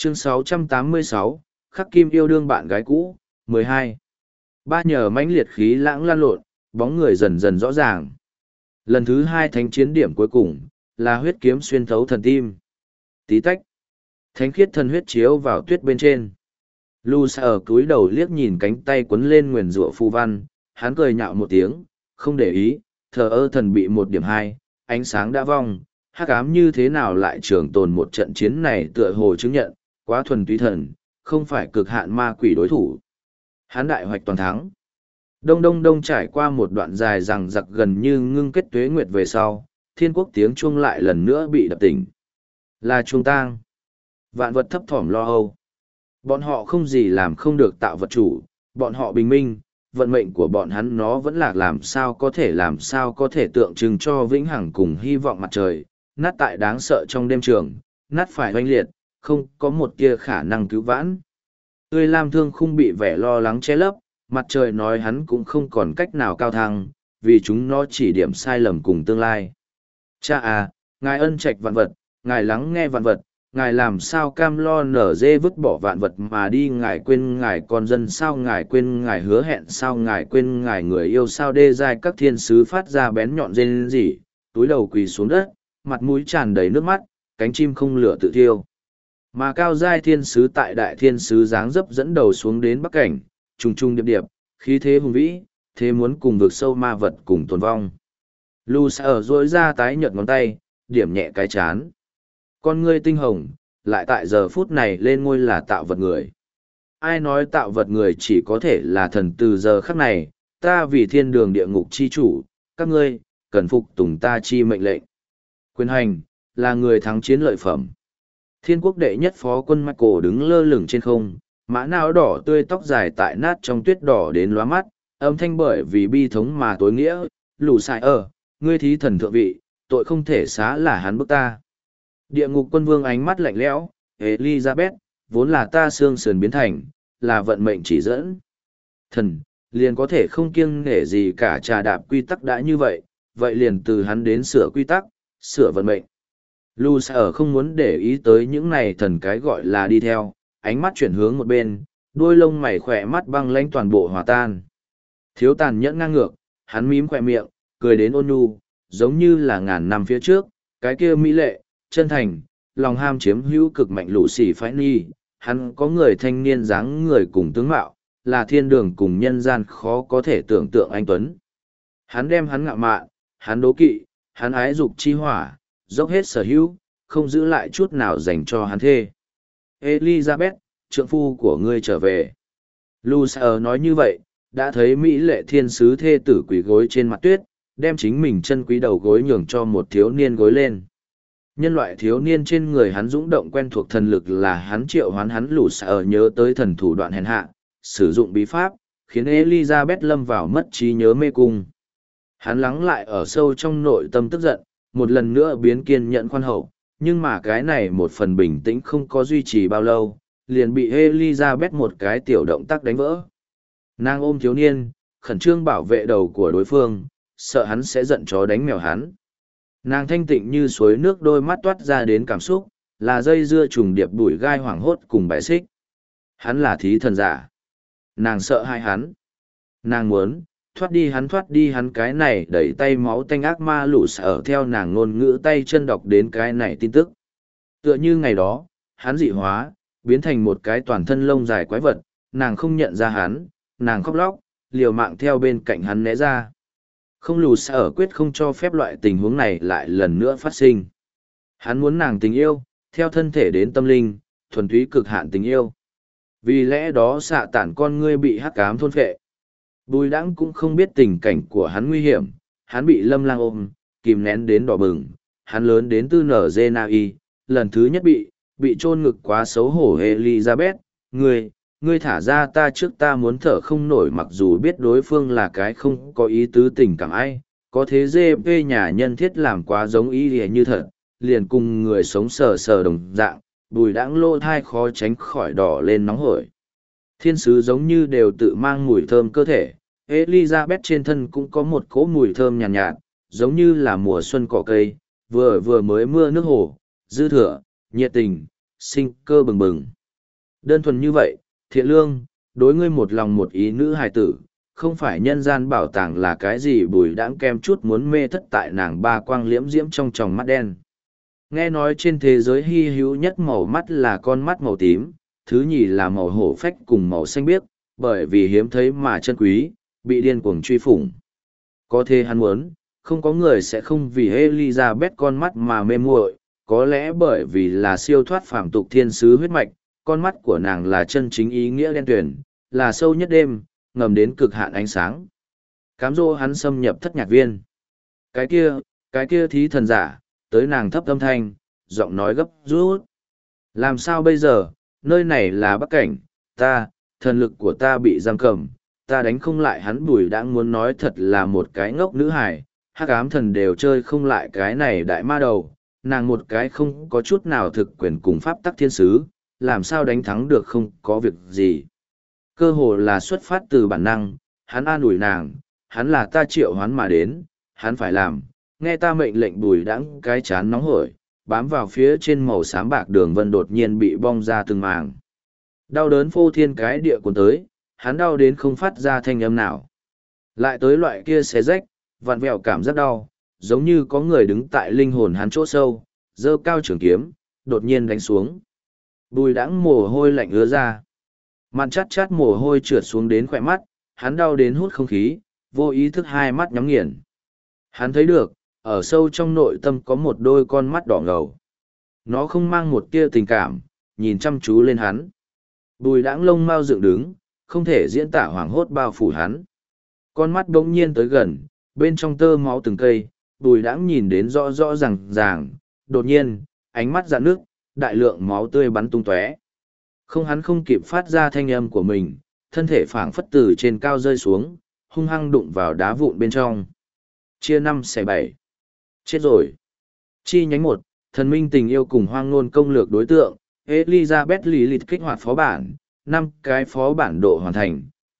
Chương 686, Khắc Kim yêu đương bạn gái cũ, 12. Ba nhờ mãnh liệt khí lãng lan lộn, bóng người dần dần rõ ràng. Lần thứ hai thánh chiến điểm cuối cùng, là huyết kiếm xuyên thấu thần tim. Tí tách. Thánh khiết thần huyết chiếu vào tuyết bên trên. Lu Sa ở cúi đầu liếc nhìn cánh tay quấn lên nguyền rủa phù văn, hắn cười nhạo một tiếng, không để ý, thờ ơ thần bị 1.2, ánh sáng đã vong, hắc ám như thế nào lại trường tồn một trận chiến này tựa hồ chứng nhận, quá thuần túy thần, không phải cực hạn ma quỷ đối thủ. Hắn đại hoạch toàn thắng. Đông đông đông trải qua một đoạn dài rằng giặc gần như ngưng kết tuế nguyệt về sau, thiên quốc tiếng chuông lại lần nữa bị đập tỉnh. Là chuông tang. Vạn vật thấp thỏm lo âu. Bọn họ không gì làm không được tạo vật chủ, bọn họ bình minh, vận mệnh của bọn hắn nó vẫn là làm sao có thể tượng trưng cho vĩnh hằng cùng hy vọng mặt trời, nát tại đáng sợ trong đêm trường, nát phải oanh liệt, không có một tia khả năng cứu vãn. Tươi lam thương không bị vẻ lo lắng che lấp, mặt trời nói hắn cũng không còn cách nào cao thăng, vì chúng nó chỉ điểm sai lầm cùng tương lai. Cha à, ngài ân trạch vạn vật, ngài lắng nghe vạn vật, ngài làm sao cam lo nở dê vứt bỏ vạn vật mà đi, ngài quên ngài con dân sao, ngài quên ngài hứa hẹn sao, ngài quên ngài người yêu sao. Đê giai các thiên sứ phát ra bén nhọn rên rỉ, túi đầu quỳ xuống đất, mặt mũi tràn đầy nước mắt, cánh chim không lửa tự thiêu. Mà cao giai thiên sứ tại đại thiên sứ dáng dấp dẫn đầu xuống đến bắc cảnh, trùng trùng điệp điệp, khí thế hùng vĩ, thế muốn cùng vực sâu ma vật cùng tồn vong. Lu Sa ở rỗi ra tái nhợt ngón tay, điểm nhẹ cái chán. Con ngươi tinh hồng, lại tại giờ phút này lên ngôi là tạo vật người. Ai nói tạo vật người chỉ có thể là thần, từ giờ khắc này, ta vì thiên đường địa ngục chi chủ, các ngươi, cần phục tùng ta chi mệnh lệnh. Quyền hành, là người thắng chiến lợi phẩm. Thiên quốc đệ nhất phó quân Michael đứng lơ lửng trên không, mã não đỏ tươi, tóc dài tại nát trong tuyết đỏ đến lóa mắt, âm thanh bởi vì bi thống mà tối nghĩa. Lù Sai ở, ngươi thí thần thượng vị, tội không thể xá là hắn bức ta. Địa ngục quân vương ánh mắt lạnh lẽo, Elizabeth, vốn là ta xương sườn biến thành, là vận mệnh chỉ dẫn. Thần, liền có thể không kiêng nể gì cả, trà đạp quy tắc đã như vậy, vậy liền từ hắn đến sửa quy tắc, sửa vận mệnh. Lu Sa ở không muốn để ý tới những này thần cái gọi là đi theo, ánh mắt chuyển hướng một bên, đuôi lông mày khỏe mắt băng lãnh toàn bộ hòa tan. Thiếu tàn nhẫn ngang ngược, hắn mím khỏe miệng, cười đến ôn nhu, giống như là ngàn năm phía trước, cái kia mỹ lệ, chân thành, lòng ham chiếm hữu cực mạnh lũ xỉ phái ni. Hắn có người thanh niên dáng người cùng tướng mạo, là thiên đường cùng nhân gian khó có thể tưởng tượng anh tuấn. Hắn đem hắn ngạo mạn, hắn đố kỵ, hắn ái dục chi hỏa, dốc hết sở hữu, không giữ lại chút nào dành cho hắn thê. Elizabeth, trượng phu của ngươi trở về. Lu Sa ở nói như vậy, đã thấy mỹ lệ thiên sứ thê tử quỳ gối trên mặt tuyết, đem chính mình chân quý đầu gối nhường cho một thiếu niên gối lên. Nhân loại thiếu niên trên người hắn dũng động quen thuộc thần lực là hắn triệu hoán hắn. Lù Sa ở nhớ tới thần thủ đoạn hèn hạ, sử dụng bí pháp, khiến Elizabeth lâm vào mất trí nhớ mê cung. Hắn lắng lại ở sâu trong nội tâm tức giận, một lần nữa biến kiên nhẫn khoan hậu, nhưng mà cái này một phần bình tĩnh không có duy trì bao lâu, liền bị Elizabeth một cái tiểu động tác đánh vỡ. Nàng ôm thiếu niên, khẩn trương bảo vệ đầu của đối phương, sợ hắn sẽ giận chó đánh mèo hắn. Nàng thanh tịnh như suối nước, đôi mắt toát ra đến cảm xúc, là dây dưa trùng điệp đuổi gai hoảng hốt cùng bài xích. Hắn là thí thần giả. Nàng sợ hai hắn. Nàng muốn thoát đi hắn cái này đẩy tay máu tanh ác ma. Lũ Sa theo nàng ngôn ngữ tay chân đọc đến cái này tin tức. Tựa như ngày đó, hắn dị hóa, biến thành một cái toàn thân lông dài quái vật, nàng không nhận ra hắn, nàng khóc lóc, liều mạng theo bên cạnh hắn né ra. Không, Lù Sa quyết không cho phép loại tình huống này lại lần nữa phát sinh. Hắn muốn nàng tình yêu, theo thân thể đến tâm linh, thuần túy cực hạn tình yêu. Vì lẽ đó xạ tản con ngươi bị hắc ám thôn phệ. Bùi đãng cũng không biết tình cảnh của hắn nguy hiểm, hắn bị Lâm Lang ôm, kìm nén đến đỏ bừng, hắn lớn đến tư nở dê na y, lần thứ nhất bị chôn ngực quá xấu hổ. Elizabeth, ngươi thả ra ta trước, ta muốn thở không nổi. Mặc dù biết đối phương là cái không có ý tứ tình cảm ai, có thế GP nhà nhân thiết làm quá giống ý như thật, liền cùng người sống sờ sờ đồng dạng, bùi đãng lô thai khó tránh khỏi đỏ lên nóng hổi. Thiên sứ giống như đều tự mang mùi thơm cơ thể, Elizabeth trên thân cũng có một cỗ mùi thơm nhàn nhạt, giống như là mùa xuân cỏ cây, vừa mới mưa nước hồ, dư thừa, nhiệt tình, sinh cơ bừng bừng. Đơn thuần như vậy, thiện lương, đối ngươi một lòng một ý nữ hài tử, không phải nhân gian bảo tàng là cái gì Bùi Đãng kem chút muốn mê thất tại nàng ba quang liễm diễm trong tròng mắt đen. Nghe nói trên thế giới hy hữu nhất màu mắt là con mắt màu tím, thứ nhì là màu hổ phách cùng màu xanh biếc, bởi vì hiếm thấy mà chân quý, bị điên cuồng truy phủng. Có thể hắn muốn, không có người sẽ không vì Elizabeth con mắt mà mê muội, có lẽ bởi vì là siêu thoát phàm tục thiên sứ huyết mạch, con mắt của nàng là chân chính ý nghĩa đen tuyển, là sâu nhất đêm, ngầm đến cực hạn ánh sáng. Cám dỗ hắn xâm nhập thất nhạc viên. Cái kia thí thần giả, tới nàng thấp âm thanh, giọng nói gấp rút. Làm sao bây giờ, nơi này là Bắc Cảnh, thần lực của ta bị giam cầm, ta đánh không lại hắn. Bùi Đãng muốn nói thật là một cái ngốc nữ hài, hắc ám thần đều chơi không lại cái này đại ma đầu, nàng một cái không có chút nào thực quyền cùng pháp tắc thiên sứ, làm sao đánh thắng được không có việc gì. Cơ hồ là xuất phát từ bản năng, hắn an ủi nàng, hắn là ta triệu hoán mà đến, hắn phải làm, nghe ta mệnh lệnh. Bùi Đãng cái chán nóng hổi, bám vào phía trên màu xám bạc đường vân đột nhiên bị bong ra từng màng. Đau đớn phô thiên cái địa cuốn tới, hắn đau đến không phát ra thanh âm nào. Lại tới loại kia xé rách, vặn vẹo cảm giác đau, giống như có người đứng tại linh hồn hắn chỗ sâu, giơ cao trường kiếm, đột nhiên đánh xuống. Bùi Đãng mồ hôi lạnh ứa ra. Mặn chát chát mồ hôi trượt xuống đến khỏe mắt, hắn đau đến hút không khí, vô ý thức hai mắt nhắm nghiền. Hắn thấy được, ở sâu trong nội tâm có một đôi con mắt đỏ ngầu. Nó không mang một tia tình cảm, nhìn chăm chú lên hắn. Bùi Đãng lông mau dựng đứng, không thể diễn tả hoảng hốt bao phủ hắn. Con mắt bỗng nhiên tới gần, bên trong tơ máu từng cây, Bùi Đãng nhìn đến rõ rõ ràng, đột nhiên, ánh mắt rạn nước, đại lượng máu tươi bắn tung tóe. Không, hắn không kịp phát ra thanh âm của mình, thân thể phảng phất từ trên cao rơi xuống, hung hăng đụng vào đá vụn bên trong. Chia 5/7. Chết rồi. Chi nhánh 1, thần minh tình yêu cùng hoang nôn công lược đối tượng, Elizabeth Lilith kích hoạt phó bản, 5 cái phó bản độ hoàn thành,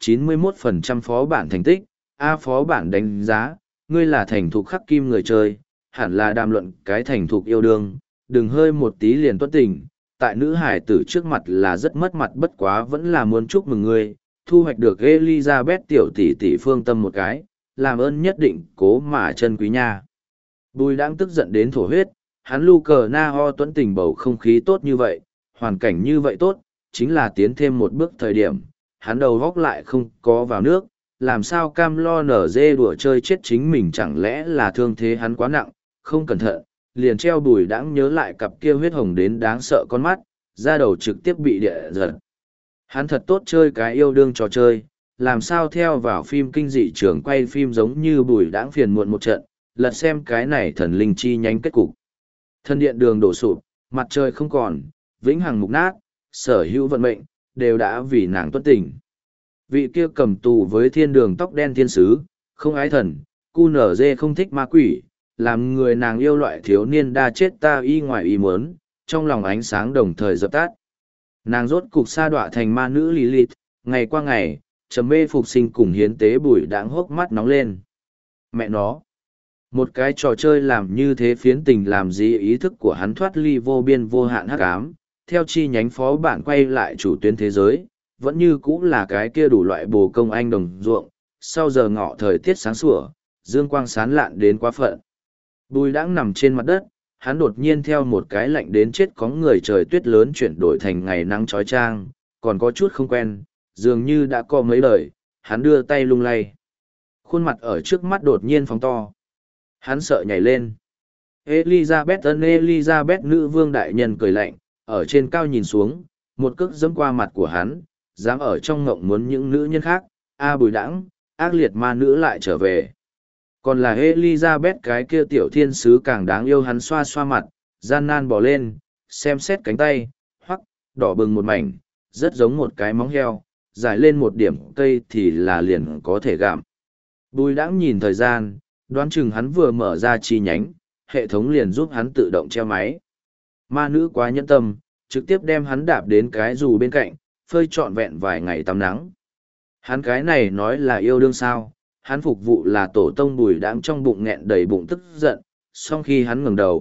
91% phó bản thành tích. A phó bản đánh giá, ngươi là thành thục khắc kim người chơi, hẳn là đàm luận cái thành thục yêu đương, đừng hơi một tí liền tuất tình, tại nữ hải tử trước mặt là rất mất mặt, bất quá vẫn là muốn chúc mừng ngươi, thu hoạch được Elizabeth tiểu tỷ tỷ phương tâm một cái, làm ơn nhất định cố mà chân quý nha. Bùi Đãng tức giận đến thổ huyết, hắn lu cờ na ho tuấn tình bầu không khí tốt như vậy, hoàn cảnh như vậy tốt, chính là tiến thêm một bước thời điểm, hắn đầu góc lại không có vào nước, làm sao cam lo nở dê đùa chơi chết chính mình, chẳng lẽ là thương thế hắn quá nặng, không cẩn thận, liền treo. Bùi Đãng nhớ lại cặp kia huyết hồng đến đáng sợ con mắt, da đầu trực tiếp bị địa giật. Hắn thật tốt chơi cái yêu đương trò chơi, làm sao theo vào phim kinh dị trường quay phim giống như Bùi Đãng phiền muộn một trận, lật xem cái này thần linh chi nhánh kết cục. Thần điện đường đổ sụp, mặt trời không còn, vĩnh hằng mục nát, sở hữu vận mệnh, đều đã vì nàng tuất tình. Vị kia cầm tù với thiên đường tóc đen thiên sứ, không ái thần, cu nở dê không thích ma quỷ, làm người nàng yêu loại thiếu niên đa chết ta y ngoài ý muốn, trong lòng ánh sáng đồng thời dập tắt. Nàng rốt cục sa đọa thành ma nữ Lilith, ngày qua ngày, trầm mê phục sinh cùng hiến tế. Bùi Đãng hốc mắt nóng lên. Mẹ nó! Một cái trò chơi làm như thế phiến tình làm gì, ý thức của hắn thoát ly vô biên vô hạn hắc ám, theo chi nhánh phó bản quay lại chủ tuyến thế giới, vẫn như cũ là cái kia đủ loại bồ công anh đồng ruộng, sau giờ ngọ thời tiết sáng sủa, dương quang sán lạn đến quá phận. Bùi Đãng nằm trên mặt đất, hắn đột nhiên theo một cái lạnh đến chết có người trời tuyết lớn chuyển đổi thành ngày nắng trói trang, còn có chút không quen, dường như đã có mấy lời, hắn đưa tay lung lay. Khuôn mặt ở trước mắt đột nhiên phóng to. Hắn sợ nhảy lên. Elizabeth nữ vương đại nhân cười lạnh, ở trên cao nhìn xuống, một cước giẫm qua mặt của hắn, dám ở trong ngộng muốn những nữ nhân khác. Bùi Đãng, ác liệt ma nữ lại trở về. Còn là Elizabeth cái kia tiểu thiên sứ càng đáng yêu. Hắn xoa xoa mặt, gian nan bò lên, xem xét cánh tay, hoắc, đỏ bừng một mảnh, rất giống một cái móng heo, dài lên một điểm cây thì là liền có thể gặm. Bùi Đãng nhìn thời gian, đoán chừng hắn vừa mở ra chi nhánh, hệ thống liền giúp hắn tự động treo máy. Ma nữ quá nhẫn tâm, trực tiếp đem hắn đạp đến cái dù bên cạnh, phơi trọn vẹn vài ngày tắm nắng. Hắn cái này nói là yêu đương sao, hắn phục vụ là tổ tông. Bùi Đãng trong bụng nghẹn đầy bụng tức giận, song khi hắn ngẩng đầu,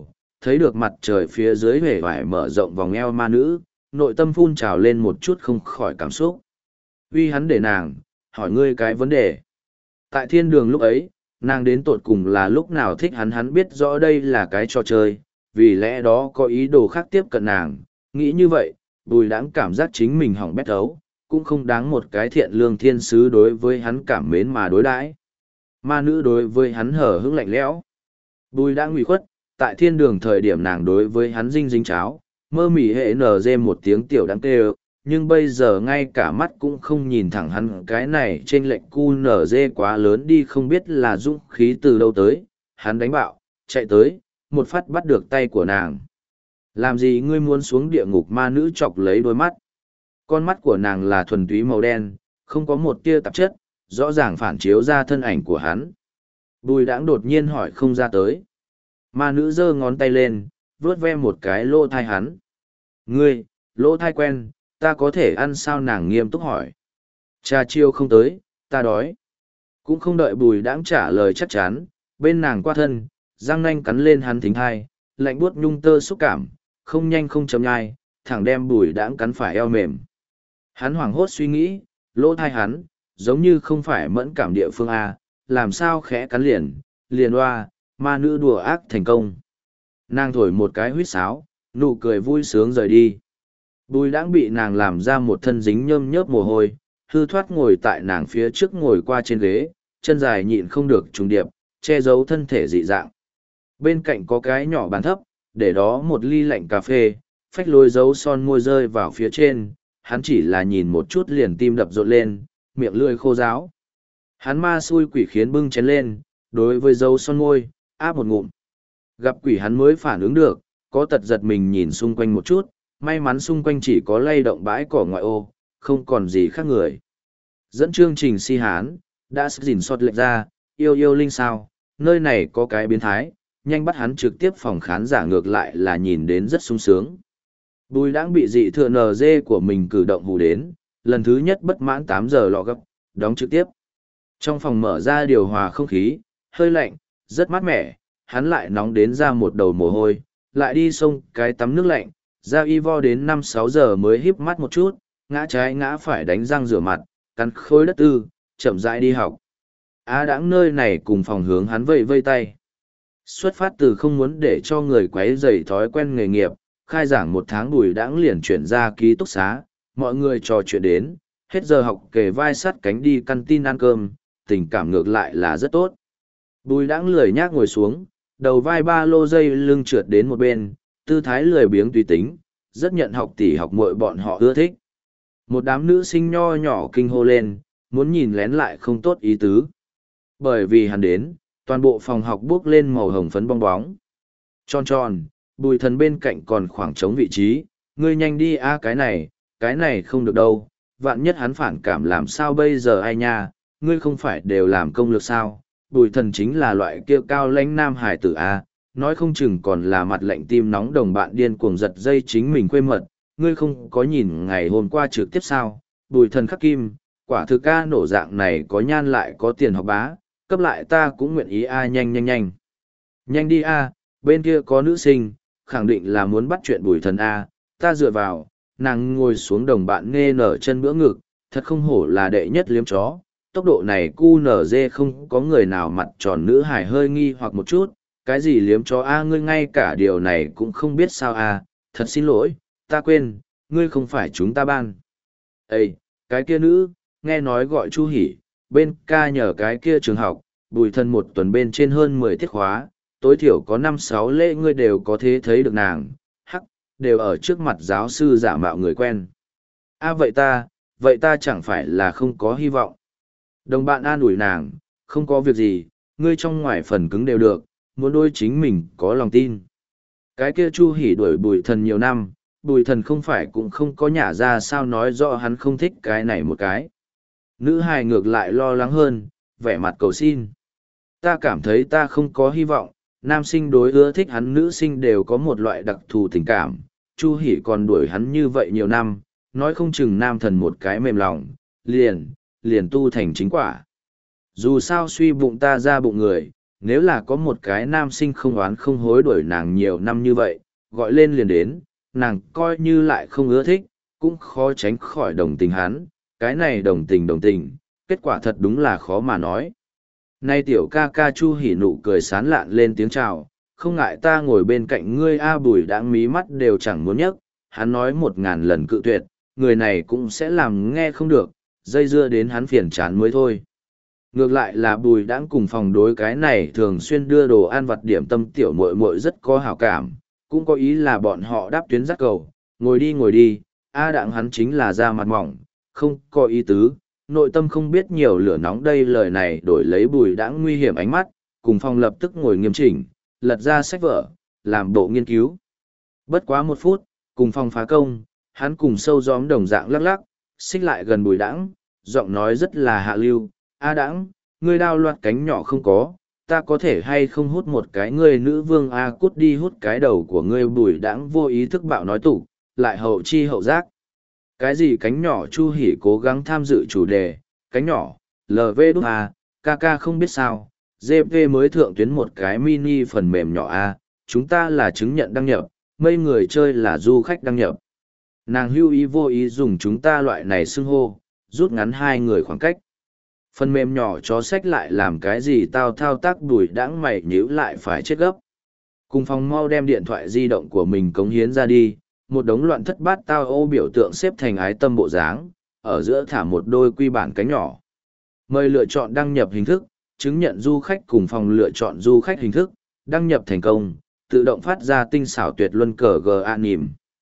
thấy được mặt trời phía dưới huệ vải mở rộng vòng eo ma nữ, nội tâm phun trào lên một chút không khỏi cảm xúc. Uy hắn để nàng, hỏi ngươi cái vấn đề. Tại thiên đường lúc ấy, nàng đến tột cùng là lúc nào thích hắn biết rõ đây là cái trò chơi, vì lẽ đó có ý đồ khác tiếp cận nàng. Nghĩ như vậy, Bùi Đãng cảm giác chính mình hỏng bét ấu, cũng không đáng một cái thiện lương thiên sứ đối với hắn cảm mến mà đối đãi. Ma nữ đối với hắn hở hững lạnh lẽo. Bùi Đãng ủy khuất, tại thiên đường thời điểm nàng đối với hắn dinh dính cháo, mơ mỉ hệ nở dê một tiếng tiểu đáng kêu, nhưng bây giờ ngay cả mắt cũng không nhìn thẳng hắn, cái này trên lệnh cu nở dê quá lớn đi, không biết là dũng khí từ đâu tới. Hắn đánh bạo, chạy tới, một phát bắt được tay của nàng. Làm gì ngươi muốn xuống địa ngục? Ma nữ chọc lấy đôi mắt. Con mắt của nàng là thuần túy màu đen, không có một tia tạp chất, rõ ràng phản chiếu ra thân ảnh của hắn. Bùi Đãng đột nhiên hỏi không ra tới. Ma nữ giơ ngón tay lên, vuốt ve một cái lỗ thai hắn. Ngươi, lỗ thai quen, ta có thể ăn sao? Nàng nghiêm túc hỏi. Trà chiêu không tới, ta đói. Cũng không đợi Bùi Đãng trả lời chắc chắn, bên nàng qua thân, răng nanh cắn lên hắn thính hai, lạnh buốt nhung tơ xúc cảm, không nhanh không chậm nhai, thẳng đem Bùi Đãng cắn phải eo mềm. Hắn hoảng hốt suy nghĩ, lỗ thai hắn, giống như không phải mẫn cảm địa phương A, làm sao khẽ cắn liền hoa, ma nữ đùa ác thành công. Nàng thổi một cái huýt sáo, nụ cười vui sướng rời đi. Bùi Đãng bị nàng làm ra một thân dính nhơm nhớp mồ hôi, hư thoát ngồi tại nàng phía trước, ngồi qua trên ghế, chân dài nhịn không được trùng điệp, che giấu thân thể dị dạng. Bên cạnh có cái nhỏ bàn thấp, để đó một ly lạnh cà phê, phách lôi dấu son môi rơi vào phía trên, hắn chỉ là nhìn một chút liền tim đập rộn lên, miệng lưỡi khô ráo. Hắn ma xui quỷ khiến bưng chén lên, đối với dấu son môi, áp một ngụm. Gặp quỷ hắn mới phản ứng được, có tật giật mình nhìn xung quanh một chút, may mắn xung quanh chỉ có lay động bãi cỏ ngoại ô, không còn gì khác người. Dẫn chương trình si hán, đã dình xót lệch ra, yêu yêu linh sao, nơi này có cái biến thái, nhanh bắt hắn trực tiếp phòng khán giả, ngược lại là nhìn đến rất sung sướng. Bùi Đãng bị dị thừa NG của mình cử động hù đến, lần thứ nhất bất mãn 8 giờ lọ gấp, đóng trực tiếp. Trong phòng mở ra điều hòa không khí, hơi lạnh, rất mát mẻ, hắn lại nóng đến ra một đầu mồ hôi, lại đi xông cái tắm nước lạnh, ra y vo đến 5-6 giờ mới híp mắt một chút, ngã trái ngã phải đánh răng rửa mặt, cắn khối đất tư, chậm rãi đi học. Đãng nơi này cùng phòng hướng hắn vây vây tay. Xuất phát từ không muốn để cho người quấy rầy thói quen nghề nghiệp, khai giảng 1 tháng Bùi Đãng liền chuyển ra ký túc xá, mọi người trò chuyện đến, hết giờ học kề vai sát cánh đi canteen ăn cơm, tình cảm ngược lại là rất tốt. Bùi Đãng lười nhác ngồi xuống, đầu vai ba lô dây lưng trượt đến một bên, tư thái lười biếng tùy tính, rất nhận học tỷ học muội bọn họ ưa thích. Một đám nữ sinh nho nhỏ kinh hô lên, muốn nhìn lén lại không tốt ý tứ. Bởi vì hắn đến, toàn bộ phòng học bước lên màu hồng phấn bong bóng. Tròn tròn, Bùi Thần bên cạnh còn khoảng trống vị trí, ngươi nhanh đi a, cái này không được đâu, vạn nhất hắn phản cảm làm sao bây giờ ai nha, ngươi không phải đều làm công lược sao? Bùi Thần chính là loại kia cao lãnh nam hải tử a, nói không chừng còn là mặt lạnh tim nóng đồng bạn điên cuồng giật dây chính mình quê mật, ngươi không có nhìn ngày hôm qua trực tiếp sao? Bùi Thần khắc kim, quả thực ca nổ dạng này có nhan lại có tiền học bá, cấp lại ta cũng nguyện ý a, nhanh nhanh nhanh. Nhanh đi a, bên kia có nữ sinh, khẳng định là muốn bắt chuyện Bùi Thần a, ta dựa vào, nàng ngồi xuống đồng bạn nghe nở chân bữa ngực, thật không hổ là đệ nhất liếm chó. Tốc độ này cu nở dê không có người nào mặt tròn nữ hải hơi nghi hoặc một chút, cái gì liếm chó a, ngươi ngay cả điều này cũng không biết sao a, thật xin lỗi, ta quên, ngươi không phải chúng ta ban. Ê, cái kia nữ, nghe nói gọi Chu Hỷ, bên ca nhờ cái kia trường học, Bùi Thần 1 tuần bên trên hơn 10 tiết khóa, tối thiểu có 5-6 lễ ngươi đều có thế thấy được nàng, hắc, đều ở trước mặt giáo sư giả mạo người quen. Vậy ta chẳng phải là không có hy vọng. Đồng bạn an ủi nàng, không có việc gì, ngươi trong ngoài phần cứng đều được, muốn đôi chính mình có lòng tin. Cái kia Chu Hỷ đuổi Bùi Thần nhiều năm, Bùi Thần không phải cũng không có nhả ra sao nói rõ hắn không thích cái này một cái. Nữ hài ngược lại lo lắng hơn, vẻ mặt cầu xin. Ta cảm thấy ta không có hy vọng, nam sinh đối ưa thích hắn nữ sinh đều có một loại đặc thù tình cảm. Chu Hỷ còn đuổi hắn như vậy nhiều năm, nói không chừng nam thần một cái mềm lòng, liền tu thành chính quả. Dù sao suy bụng ta ra bụng người, nếu là có một cái nam sinh không oán không hối đuổi nàng nhiều năm như vậy, gọi lên liền đến, nàng coi như lại không ưa thích, cũng khó tránh khỏi đồng tình hắn, cái này đồng tình, kết quả thật đúng là khó mà nói. Nay tiểu ca ca Chu Hỉ nụ cười sán lạn lên tiếng chào, không ngại ta ngồi bên cạnh ngươi. A Bùi Đãng mí mắt đều chẳng muốn nhấc, hắn nói 1000 lần cự tuyệt, người này cũng sẽ làm nghe không được, dây dưa đến hắn phiền chán mới thôi. Ngược lại là Bùi Đãng cùng phòng đối cái này thường xuyên đưa đồ ăn vặt điểm tâm tiểu muội muội rất có hảo cảm, cũng có ý là bọn họ đáp tuyến dắt cầu, ngồi đi, A Đãng hắn chính là da mặt mỏng, không có ý tứ, nội tâm không biết nhiều lửa nóng. Đây lời này đổi lấy Bùi Đãng nguy hiểm ánh mắt, cùng phòng lập tức ngồi nghiêm chỉnh, lật ra sách vở, làm bộ nghiên cứu. Bất quá 1 phút, cùng phòng phá công, hắn cùng sâu gióm đồng dạng lắc lắc, xích lại gần Bùi Đãng, giọng nói rất là hạ lưu, A Đãng, ngươi đao loạt cánh nhỏ không có, ta có thể hay không hút một cái, ngươi nữ vương A cút đi hút cái đầu của ngươi. Bùi Đãng vô ý thức bạo nói tủ, lại hậu chi hậu giác. Cái gì cánh nhỏ? Chu Hỉ cố gắng tham dự chủ đề, cánh nhỏ, LV đút A, ca không biết sao, GP mới thượng tuyến một cái mini phần mềm nhỏ A, chúng ta là chứng nhận đăng nhập, mấy người chơi là du khách đăng nhập. Nàng hưu ý vô ý dùng chúng ta loại này xưng hô, rút ngắn 2 người khoảng cách. Phần mềm nhỏ chó sách lại làm cái gì tao thao tác? Bùi Đãng mày nhíu lại phải chết gấp. Cùng phòng mau đem điện thoại di động của mình cống hiến ra đi, một đống loạn thất bát tao ô biểu tượng xếp thành ái tâm bộ dáng, ở giữa thả một đôi quy bản cánh nhỏ. Mời lựa chọn đăng nhập hình thức, chứng nhận du khách. Cùng phòng lựa chọn du khách hình thức, đăng nhập thành công, tự động phát ra tinh xảo tuyệt luân cờ GA nìm.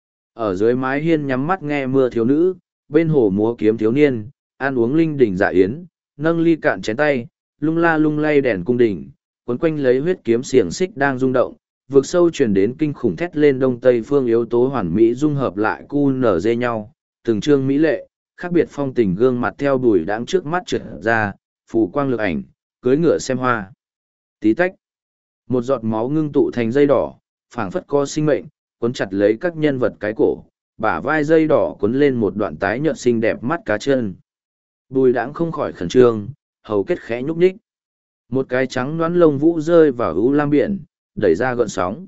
Ở dưới mái hiên nhắm mắt nghe mưa thiếu nữ, bên hồ múa kiếm thiếu niên, ăn uống linh đình dạ yến, nâng ly cạn chén tay, lung la lung lay đèn cung đình, quấn quanh lấy huyết kiếm xiềng xích đang rung động, vượt sâu truyền đến kinh khủng thét lên. Đông Tây phương yếu tố hoàn mỹ dung hợp lại cu nở dê nhau, từng trương mỹ lệ, khác biệt phong tình gương mặt theo Bùi Đãng trước mắt trượt ra, phù quang lực ảnh, cưới ngựa xem hoa. Tí tách, một giọt máu ngưng tụ thành dây đỏ, phảng phất có sinh mệnh, cuốn chặt lấy các nhân vật cái cổ, bả vai dây đỏ cuốn lên một đoạn tái nhợt xinh đẹp mắt cá chân. Bùi Đãng không khỏi khẩn trương, hầu kết khẽ nhúc nhích. Một cái trắng đoán lông vũ rơi vào ưu lam biển, đẩy ra gợn sóng.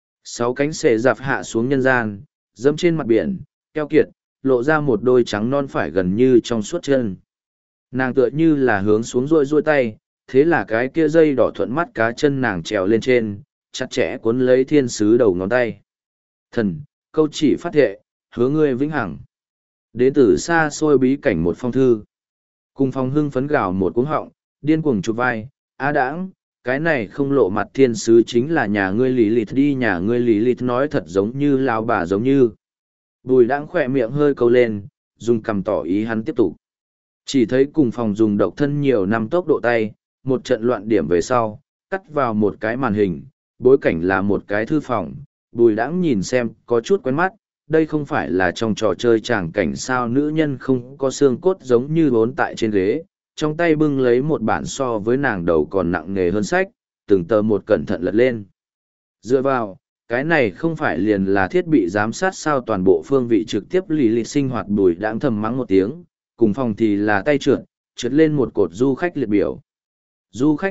6 cánh xề dạp hạ xuống nhân gian, dẫm trên mặt biển, keo kiệt, lộ ra một đôi trắng non phải gần như trong suốt chân. Nàng tựa như là hướng xuống rôi tay, thế là cái kia dây đỏ thuận mắt cá chân nàng trèo lên trên, chặt chẽ cuốn lấy thiên sứ đầu ngón tay. Thần, câu chỉ phát thệ, hứa ngươi vĩnh hằng. Đến từ xa xôi bí cảnh một phong thư. Cùng phong hưng phấn gào một cuống họng, điên cuồng chụp vai, A Đãng, cái này không lộ mặt thiên sứ chính là nhà ngươi Lý Lịt đi. Nhà ngươi Lý Lịt nói thật giống như lao bà giống như. Bùi Đãng khỏe miệng hơi câu lên, dùng cằm tỏ ý hắn tiếp tục. Chỉ thấy cùng phòng dùng độc thân nhiều năm tốc độ tay, một trận loạn điểm về sau, cắt vào một cái màn hình, bối cảnh là một cái thư phòng. Bùi Đãng nhìn xem, có chút quen mắt, đây không phải là trong trò chơi tràng cảnh sao? Nữ nhân không có xương cốt giống như vốn tại trên ghế, trong tay bưng lấy một bản so với nàng đầu còn nặng nề hơn sách, từng tờ một cẩn thận lật lên. Dựa vào, cái này không phải liền là thiết bị giám sát sao? Toàn bộ phương vị trực tiếp Lý Lịch sinh hoạt. Bùi Đãng thầm mắng một tiếng, cùng phòng thì là tay trượt lên một cột du khách liệt biểu. Du khách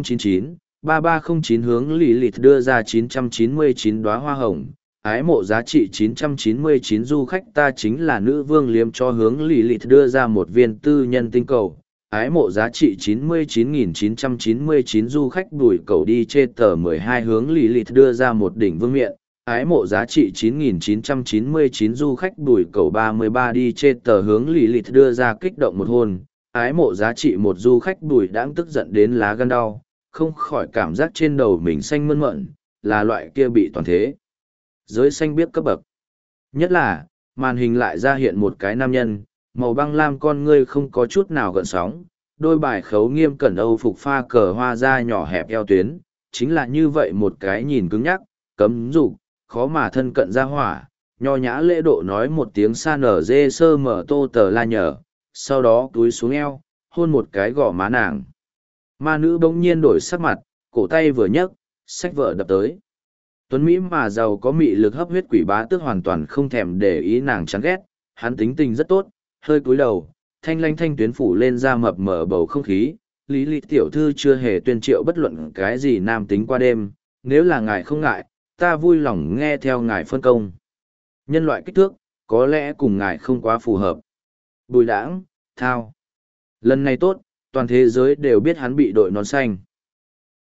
2099-3309 hướng Lý Lịch đưa ra 999 đóa hoa hồng, ái mộ giá trị 999. Du khách ta chính là nữ vương liếm cho hướng Lý Lịch đưa ra một viên tư nhân tinh cầu, ái mộ giá trị 99.999. Du khách Bùi Cầu đi chê tờ 12 hướng Lý Lịch đưa ra một đỉnh vương miện, ái mộ giá trị 9.999. Du khách Bùi Cầu 33 đi chê tờ hướng Lý Lịch đưa ra kích động một hôn, ái mộ giá trị 1. Du khách Bùi Đãng tức giận đến lá gan đau, không khỏi cảm giác trên đầu mình xanh mơn mởn, là loại kia bị toàn thế giới xanh biết cấp bậc. Nhất là, màn hình lại ra hiện một cái nam nhân, màu băng lam con ngươi không có chút nào gợn sóng, đôi bài khấu nghiêm cẩn Âu phục pha cờ hoa da nhỏ hẹp eo tuyến, chính là như vậy một cái nhìn cứng nhắc, cấm dục, khó mà thân cận ra hỏa, nho nhã lễ độ nói một tiếng sa nở dê sơ mở tô tờ la nhở, sau đó túi xuống eo, hôn một cái gò má nàng. Ma nữ bỗng nhiên đổi sắc mặt, cổ tay vừa nhấc, sách vợ đập tới. Tuấn Mỹ mà giàu có mị lực hấp huyết quỷ bá tước hoàn toàn không thèm để ý nàng chán ghét, hắn tính tình rất tốt, hơi cúi đầu, thanh lanh thanh tuyến phủ lên ra mập mở bầu không khí, Lý Lịch tiểu thư chưa hề tuyên triệu bất luận cái gì nam tính qua đêm, nếu là ngài không ngại, ta vui lòng nghe theo ngài phân công. Nhân loại kích thước, có lẽ cùng ngài không quá phù hợp. Bùi đãng, thao. Lần này tốt, toàn thế giới đều biết hắn bị đội nón xanh.